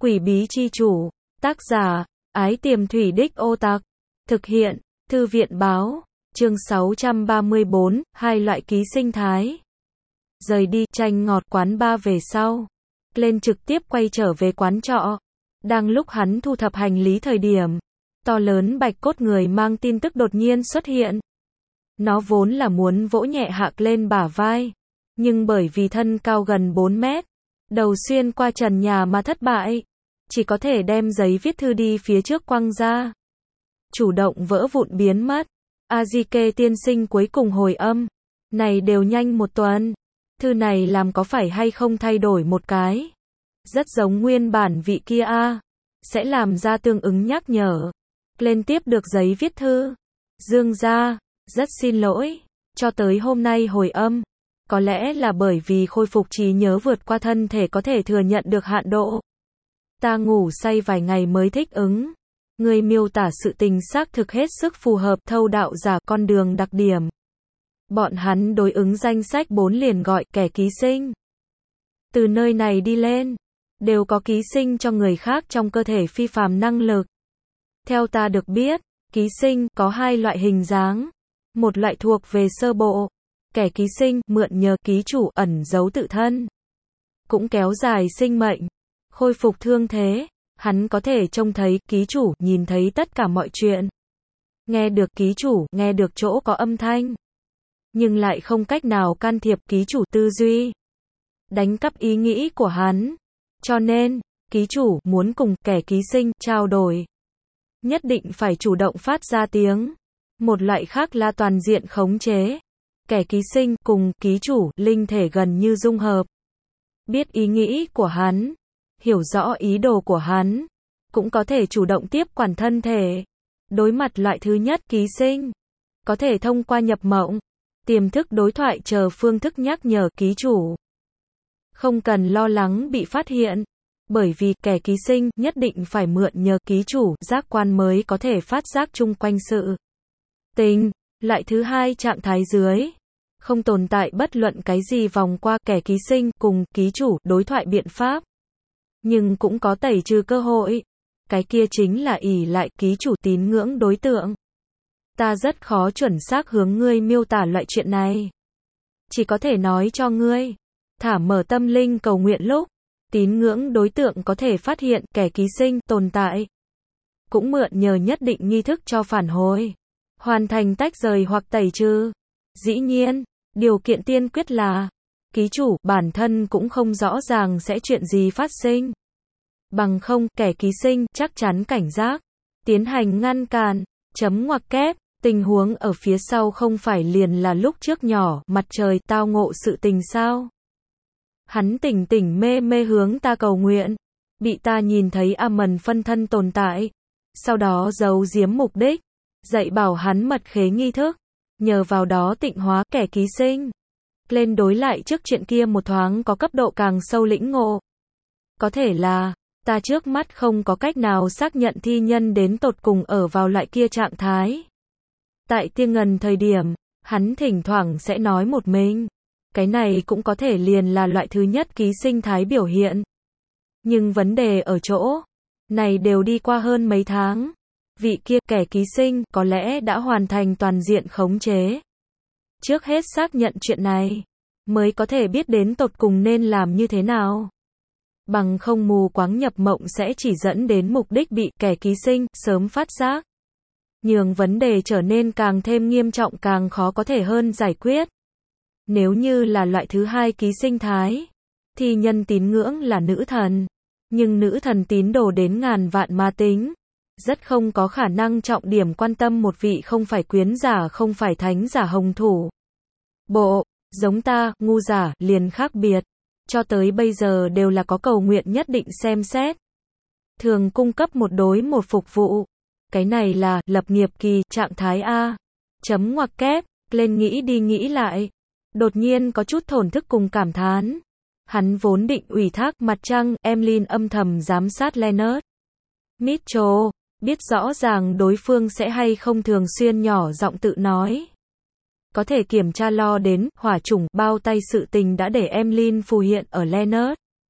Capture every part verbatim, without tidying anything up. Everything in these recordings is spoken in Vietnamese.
Quỷ bí chi chủ. Tác giả, Ái Tiềm Thủy Đích Ô Tặc. Thực hiện, Thư viện báo. Chương sáu trăm ba mươi bốn, hai loại ký sinh thái. Rời đi chanh ngọt quán bar về sau, Glenn trực tiếp quay trở về quán trọ. Đang lúc hắn thu thập hành lý thời điểm, to lớn bạch cốt người mang tin tức đột nhiên xuất hiện. Nó vốn là muốn vỗ nhẹ hạ Glenn bả vai, nhưng bởi vì thân cao gần bốn mét, đầu xuyên qua trần nhà mà thất bại, chỉ có thể đem giấy viết thư đi phía trước quăng ra. Chủ động vỡ vụn biến mất. Azike tiên sinh cuối cùng hồi âm. Này đều nhanh một tuần. Thư này làm có phải hay không thay đổi một cái? Rất giống nguyên bản vị kia a. Sẽ làm ra tương ứng nhắc nhở. Lên tiếp được giấy viết thư. Dương gia, rất xin lỗi. Cho tới hôm nay hồi âm. Có lẽ là bởi vì khôi phục trí nhớ vượt qua thân thể có thể thừa nhận được hạn độ. Ta ngủ say vài ngày mới thích ứng. Người miêu tả sự tình xác thực hết sức phù hợp thâu đạo giả con đường đặc điểm. Bọn hắn đối ứng danh sách bốn liền gọi kẻ ký sinh. Từ nơi này đi lên, đều có ký sinh cho người khác trong cơ thể phi phàm năng lực. Theo ta được biết, ký sinh có hai loại hình dáng. Một loại thuộc về sơ bộ, kẻ ký sinh mượn nhờ ký chủ ẩn giấu tự thân, cũng kéo dài sinh mệnh, khôi phục thương thế. Hắn có thể trông thấy ký chủ, nhìn thấy tất cả mọi chuyện. Nghe được ký chủ, nghe được chỗ có âm thanh. Nhưng lại không cách nào can thiệp ký chủ tư duy. Đánh cắp ý nghĩ của hắn. Cho nên, ký chủ muốn cùng kẻ ký sinh trao đổi, nhất định phải chủ động phát ra tiếng. Một loại khác là toàn diện khống chế. Kẻ ký sinh cùng ký chủ linh thể gần như dung hợp. Biết ý nghĩ của hắn, hiểu rõ ý đồ của hắn, cũng có thể chủ động tiếp quản thân thể. Đối mặt loại thứ nhất ký sinh, có thể thông qua nhập mộng, tiềm thức đối thoại chờ phương thức nhắc nhở ký chủ. Không cần lo lắng bị phát hiện, bởi vì kẻ ký sinh nhất định phải mượn nhờ ký chủ giác quan mới có thể phát giác chung quanh sự tình. Loại thứ hai trạng thái dưới, không tồn tại bất luận cái gì vòng qua kẻ ký sinh cùng ký chủ đối thoại biện pháp. Nhưng cũng có tẩy trừ cơ hội. Cái kia chính là ỷ lại ký chủ tín ngưỡng đối tượng. Ta rất khó chuẩn xác hướng ngươi miêu tả loại chuyện này. Chỉ có thể nói cho ngươi, thả mở tâm linh cầu nguyện lúc, tín ngưỡng đối tượng có thể phát hiện kẻ ký sinh tồn tại. Cũng mượn nhờ nhất định nghi thức cho phản hồi, hoàn thành tách rời hoặc tẩy trừ. Dĩ nhiên, điều kiện tiên quyết là ký chủ bản thân cũng không rõ ràng sẽ chuyện gì phát sinh. Bằng không, kẻ ký sinh chắc chắn cảnh giác, tiến hành ngăn cản. Chấm ngoặc kép, tình huống ở phía sau không phải liền là lúc trước nhỏ mặt trời tao ngộ sự tình sao? Hắn tỉnh tỉnh mê mê hướng ta cầu nguyện, bị ta nhìn thấy A Mần phân thân tồn tại, sau đó giấu giếm mục đích, dạy bảo hắn mật khế nghi thức, nhờ vào đó tịnh hóa kẻ ký sinh. Lên đối lại trước chuyện kia một thoáng có cấp độ càng sâu lĩnh ngộ. Có thể là, ta trước mắt không có cách nào xác nhận thi nhân đến tột cùng ở vào loại kia trạng thái. Tại Tiên Ngần thời điểm, hắn thỉnh thoảng sẽ nói một mình. Cái này cũng có thể liền là loại thứ nhất ký sinh thái biểu hiện. Nhưng vấn đề ở chỗ, này đều đi qua hơn mấy tháng. Vị kia kẻ ký sinh có lẽ đã hoàn thành toàn diện khống chế. Trước hết xác nhận chuyện này, mới có thể biết đến tột cùng nên làm như thế nào. Bằng không mù quáng nhập mộng sẽ chỉ dẫn đến mục đích bị kẻ ký sinh sớm phát giác. Nhường vấn đề trở nên càng thêm nghiêm trọng càng khó có thể hơn giải quyết. Nếu như là loại thứ hai ký sinh thái, thì nhân tín ngưỡng là nữ thần. Nhưng nữ thần tín đồ đến ngàn vạn ma tính. Rất không có khả năng trọng điểm quan tâm một vị không phải quyến giả không phải thánh giả hồng thủ. Bộ, giống ta, ngu giả, liền khác biệt. Cho tới bây giờ đều là có cầu nguyện nhất định xem xét. Thường cung cấp một đối một phục vụ. Cái này là lập nghiệp kỳ trạng thái A. Chấm ngoặc kép, lên nghĩ đi nghĩ lại. Đột nhiên có chút thổn thức cùng cảm thán. Hắn vốn định ủy thác mặt trăng, Emlyn âm thầm giám sát Leonard Mitchell, biết rõ ràng đối phương sẽ hay không thường xuyên nhỏ giọng tự nói. Có thể kiểm tra lo đến hỏa chủng bao tay sự tình đã để Emlyn phù hiện ở Leonard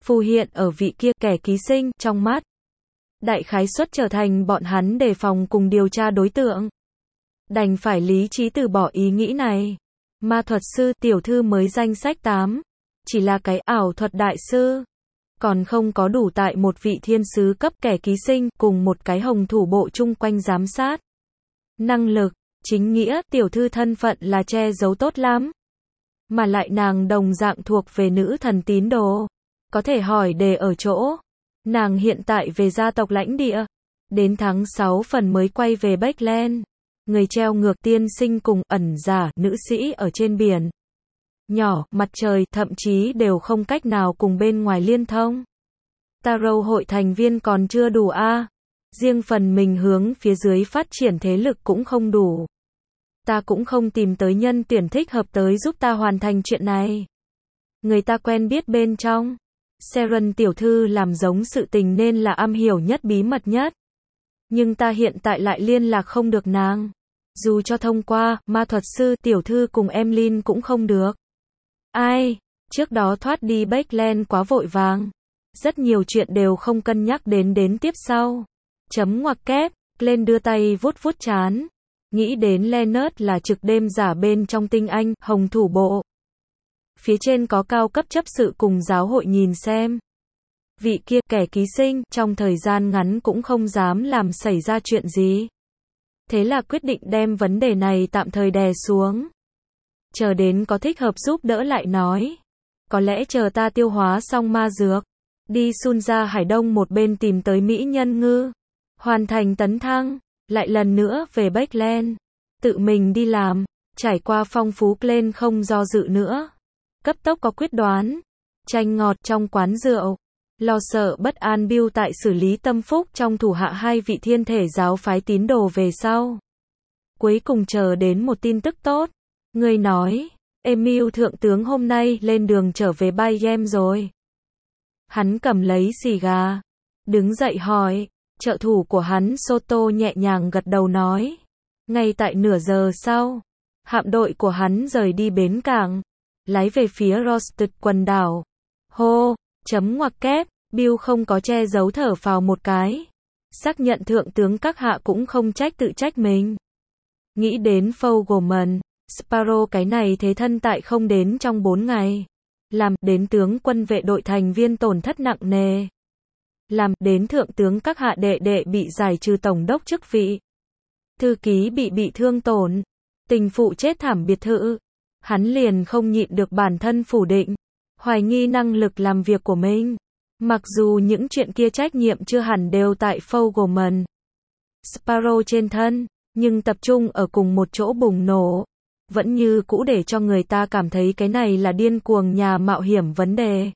phù hiện ở vị kia kẻ ký sinh trong mắt. Đại khái suất trở thành bọn hắn đề phòng cùng điều tra đối tượng. Đành phải lý trí từ bỏ ý nghĩ này. Ma thuật sư tiểu thư mới danh sách tám. Chỉ là cái ảo thuật đại sư. Còn không có đủ tại một vị thiên sứ cấp kẻ ký sinh cùng một cái hồng thủ bộ chung quanh giám sát. Năng lực, chính nghĩa, tiểu thư thân phận là che giấu tốt lắm. Mà lại nàng đồng dạng thuộc về nữ thần tín đồ. Có thể hỏi đề ở chỗ. Nàng hiện tại về gia tộc lãnh địa. Đến tháng sáu phần mới quay về Backland. Người treo ngược tiên sinh cùng ẩn giả nữ sĩ ở trên biển. Nhỏ, mặt trời, thậm chí đều không cách nào cùng bên ngoài liên thông. Tarot hội thành viên còn chưa đủ a. À. Riêng phần mình hướng phía dưới phát triển thế lực cũng không đủ. Ta cũng không tìm tới nhân tuyển thích hợp tới giúp ta hoàn thành chuyện này. Người ta quen biết bên trong. Sharon tiểu thư làm giống sự tình nên là am hiểu nhất bí mật nhất. Nhưng ta hiện tại lại liên lạc không được nàng. Dù cho thông qua, ma thuật sư tiểu thư cùng Emlyn cũng không được. Ai? Trước đó thoát đi Backland quá vội vàng. Rất nhiều chuyện đều không cân nhắc đến đến tiếp sau. Chấm ngoặc kép, lên đưa tay vuốt vuốt chán. Nghĩ đến Leonard là trực đêm giả bên trong tinh anh, hồng thủ bộ. Phía trên có cao cấp chấp sự cùng giáo hội nhìn xem. Vị kia kẻ ký sinh, trong thời gian ngắn cũng không dám làm xảy ra chuyện gì. Thế là quyết định đem vấn đề này tạm thời đè xuống. Chờ đến có thích hợp giúp đỡ lại nói. Có lẽ chờ ta tiêu hóa xong ma dược. Đi Sun ra Hải Đông một bên tìm tới Mỹ Nhân Ngư. Hoàn thành tấn thăng. Lại lần nữa về Backland. Tự mình đi làm. Trải qua phong phú lên không do dự nữa. Cấp tốc có quyết đoán. Chanh ngọt trong quán rượu. Lo sợ bất an Bill tại xử lý tâm phúc trong thủ hạ hai vị thiên thể giáo phái tín đồ về sau. Cuối cùng chờ đến một tin tức tốt. Người nói, Emil thượng tướng hôm nay lên đường trở về Bayem rồi. Hắn cầm lấy xì gà. Đứng dậy hỏi. Trợ thủ của hắn Soto nhẹ nhàng gật đầu nói. Ngay tại nửa giờ sau, hạm đội của hắn rời đi bến cảng. Lái về phía Rosted quần đảo. Hô, chấm ngoặc kép, Bill không có che giấu thở phào một cái. Xác nhận thượng tướng các hạ cũng không trách tự trách mình. Nghĩ đến Fogelman, Sparrow cái này thế thân tại không đến trong bốn ngày. Làm đến tướng quân vệ đội thành viên tổn thất nặng nề. Làm đến thượng tướng các hạ đệ đệ bị giải trừ tổng đốc chức vị. Thư ký bị bị thương tổn. Tình phụ chết thảm biệt thự. Hắn liền không nhịn được bản thân phủ định. Hoài nghi năng lực làm việc của mình. Mặc dù những chuyện kia trách nhiệm chưa hẳn đều tại Fogelman, Sparrow trên thân, nhưng tập trung ở cùng một chỗ bùng nổ. Vẫn như cũ để cho người ta cảm thấy cái này là điên cuồng nhà mạo hiểm vấn đề.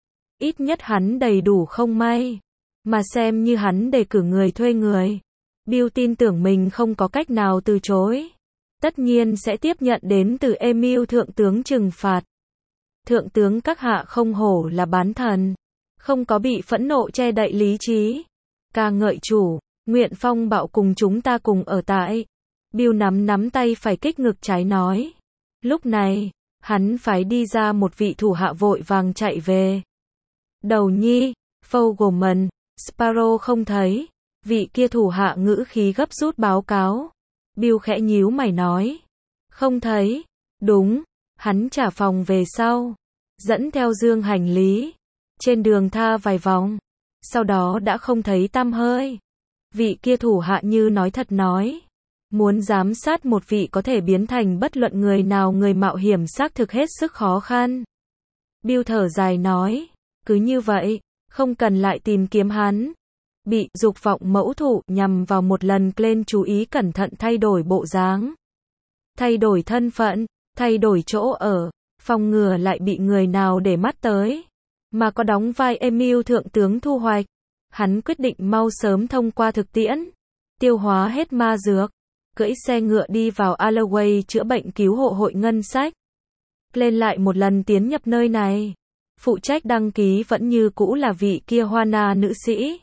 Ít nhất hắn đầy đủ không may. Mà xem như hắn đề cử người thuê người. Bill tin tưởng mình không có cách nào từ chối. Tất nhiên sẽ tiếp nhận đến từ Emil thượng tướng trừng phạt. Thượng tướng các hạ không hổ là bán thần. Không có bị phẫn nộ che đậy lý trí. Ca ngợi chủ, nguyện phong bạo cùng chúng ta cùng ở tại. Bill nắm nắm tay phải kích ngực trái nói. Lúc này, hắn phải đi ra một vị thủ hạ vội vàng chạy về. Đầu nhi, Fogelman, Sparrow không thấy. Vị kia thủ hạ ngữ khí gấp rút báo cáo. Bill khẽ nhíu mày nói. Không thấy. Đúng, hắn trả phòng về sau. Dẫn theo dương hành lý. Trên đường tha vài vòng. Sau đó đã không thấy tăm hơi. Vị kia thủ hạ như nói thật nói. Muốn giám sát một vị có thể biến thành bất luận người nào người mạo hiểm xác thực hết sức khó khăn. Bill thở dài nói. Cứ như vậy, không cần lại tìm kiếm hắn. Bị dục vọng mẫu thụ nhằm vào một lần lên chú ý cẩn thận thay đổi bộ dáng. Thay đổi thân phận, thay đổi chỗ ở, phòng ngừa lại bị người nào để mắt tới. Mà có đóng vai Emil thượng tướng thu hoạch. Hắn quyết định mau sớm thông qua thực tiễn. Tiêu hóa hết ma dược. Cưỡi xe ngựa đi vào Alloway chữa bệnh cứu hộ hội ngân sách. Lên lại một lần tiến nhập nơi này. Phụ trách đăng ký vẫn như cũ là vị kia Hoana nữ sĩ.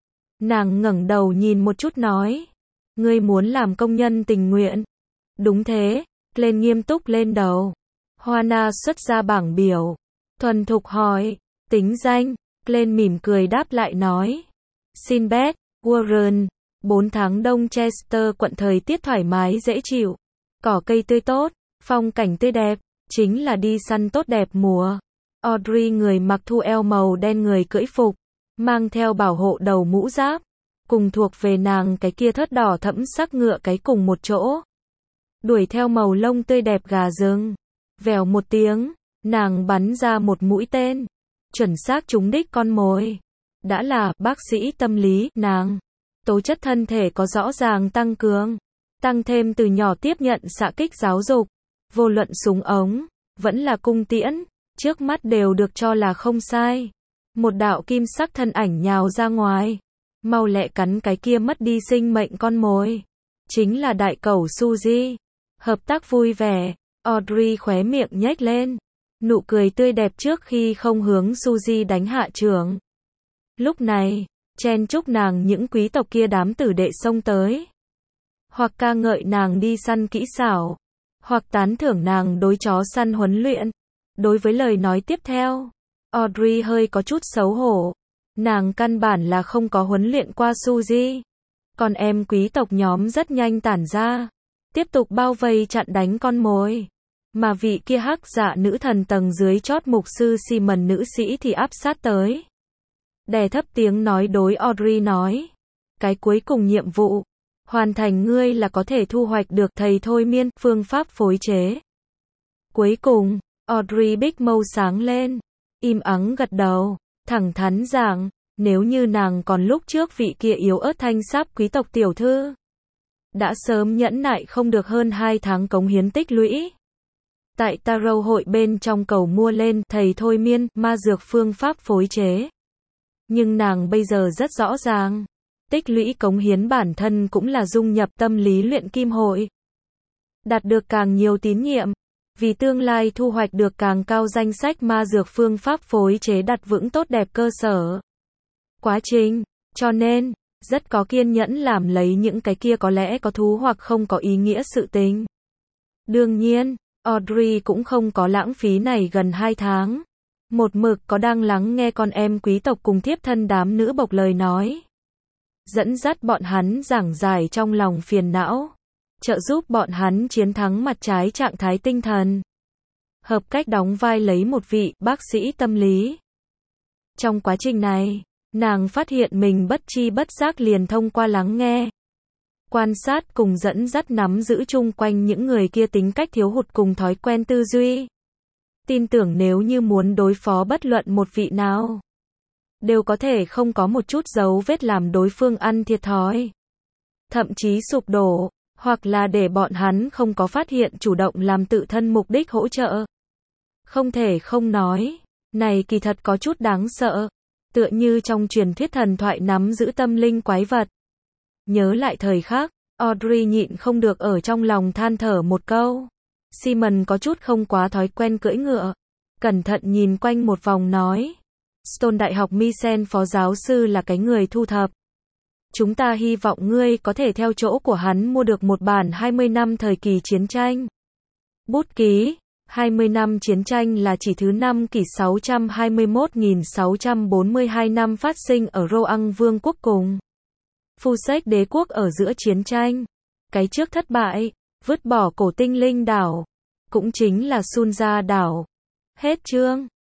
Nàng ngẩng đầu nhìn một chút nói. Ngươi muốn làm công nhân tình nguyện. Đúng thế, lên nghiêm túc lên đầu. Hoana xuất ra bảng biểu. Thuần thục hỏi, tính danh, Glenn mỉm cười đáp lại nói. Sinbad, Warren, bốn tháng đông Chester quận thời tiết thoải mái dễ chịu. Cỏ cây tươi tốt, phong cảnh tươi đẹp, chính là đi săn tốt đẹp mùa. Audrey người mặc thu eo màu đen người cưỡi phục, mang theo bảo hộ đầu mũ giáp, cùng thuộc về nàng cái kia thớt đỏ thẫm sắc ngựa cái cùng một chỗ. Đuổi theo màu lông tươi đẹp gà rừng. Vèo một tiếng, nàng bắn ra một mũi tên, chuẩn xác trúng đích con mồi. Đã là bác sĩ tâm lý, nàng tố chất thân thể có rõ ràng tăng cường, tăng thêm từ nhỏ tiếp nhận xạ kích giáo dục, vô luận súng ống, vẫn là cung tiễn, trước mắt đều được cho là không sai. Một đạo kim sắc thân ảnh nhào ra ngoài, mau lẹ cắn cái kia mất đi sinh mệnh con mồi. Chính là đại cẩu Suzy. Hợp tác vui vẻ, Audrey khóe miệng nhếch lên, nụ cười tươi đẹp trước khi không hướng Suzy đánh hạ trưởng. Lúc này, chen chúc nàng những quý tộc kia đám tử đệ xông tới. Hoặc ca ngợi nàng đi săn kỹ xảo, hoặc tán thưởng nàng đối chó săn huấn luyện. Đối với lời nói tiếp theo, Audrey hơi có chút xấu hổ. Nàng căn bản là không có huấn luyện qua Suzy. Còn em quý tộc nhóm rất nhanh tản ra, tiếp tục bao vây chặn đánh con mồi. Mà vị kia hắc dạ nữ thần tầng dưới chót mục sư Simon nữ sĩ thì áp sát tới. Đè thấp tiếng nói đối Audrey nói. Cái cuối cùng nhiệm vụ, hoàn thành ngươi là có thể thu hoạch được thầy thôi miên, phương pháp phối chế. Cuối cùng, Audrey bích mâu sáng lên, im ắng gật đầu, thẳng thắn rằng, nếu như nàng còn lúc trước vị kia yếu ớt thanh sáp quý tộc tiểu thư, đã sớm nhẫn nại không được hơn hai tháng cống hiến tích lũy. Tại Tarot hội bên trong cầu mua lên thầy thôi miên, ma dược phương pháp phối chế. Nhưng nàng bây giờ rất rõ ràng, tích lũy cống hiến bản thân cũng là dung nhập tâm lý luyện kim hội. Đạt được càng nhiều tín nhiệm, vì tương lai thu hoạch được càng cao danh sách ma dược phương pháp phối chế đặt vững tốt đẹp cơ sở. Quá trình, cho nên, rất có kiên nhẫn làm lấy những cái kia có lẽ có thú hoặc không có ý nghĩa sự tình. Đương nhiên, Audrey cũng không có lãng phí này gần hai tháng. Một mực có đang lắng nghe con em quý tộc cùng thiếp thân đám nữ bộc lời nói. Dẫn dắt bọn hắn giảng giải trong lòng phiền não. Trợ giúp bọn hắn chiến thắng mặt trái trạng thái tinh thần. Hợp cách đóng vai lấy một vị bác sĩ tâm lý. Trong quá trình này, nàng phát hiện mình bất chi bất giác liền thông qua lắng nghe, quan sát cùng dẫn dắt nắm giữ chung quanh những người kia tính cách thiếu hụt cùng thói quen tư duy. Tin tưởng nếu như muốn đối phó bất luận một vị nào, đều có thể không có một chút dấu vết làm đối phương ăn thiệt thòi, thậm chí sụp đổ, hoặc là để bọn hắn không có phát hiện chủ động làm tự thân mục đích hỗ trợ. Không thể không nói, này kỳ thật có chút đáng sợ, tựa như trong truyền thuyết thần thoại nắm giữ tâm linh quái vật. Nhớ lại thời khắc, Audrey nhịn không được ở trong lòng than thở một câu. Simon có chút không quá thói quen cưỡi ngựa. Cẩn thận nhìn quanh một vòng nói. Stone Đại học Misen phó giáo sư là cái người thu thập. Chúng ta hy vọng ngươi có thể theo chỗ của hắn mua được một bản hai mươi năm thời kỳ chiến tranh. Bút ký, hai mươi năm chiến tranh là chỉ thứ năm kỷ sáu trăm hai mươi mốt nghìn sáu trăm bốn mươi hai năm phát sinh ở Roang Vương quốc cùng Fusek đế quốc ở giữa chiến tranh. Cái trước thất bại, vứt bỏ cổ tinh linh đảo, cũng chính là Sunja đảo. Hết chương.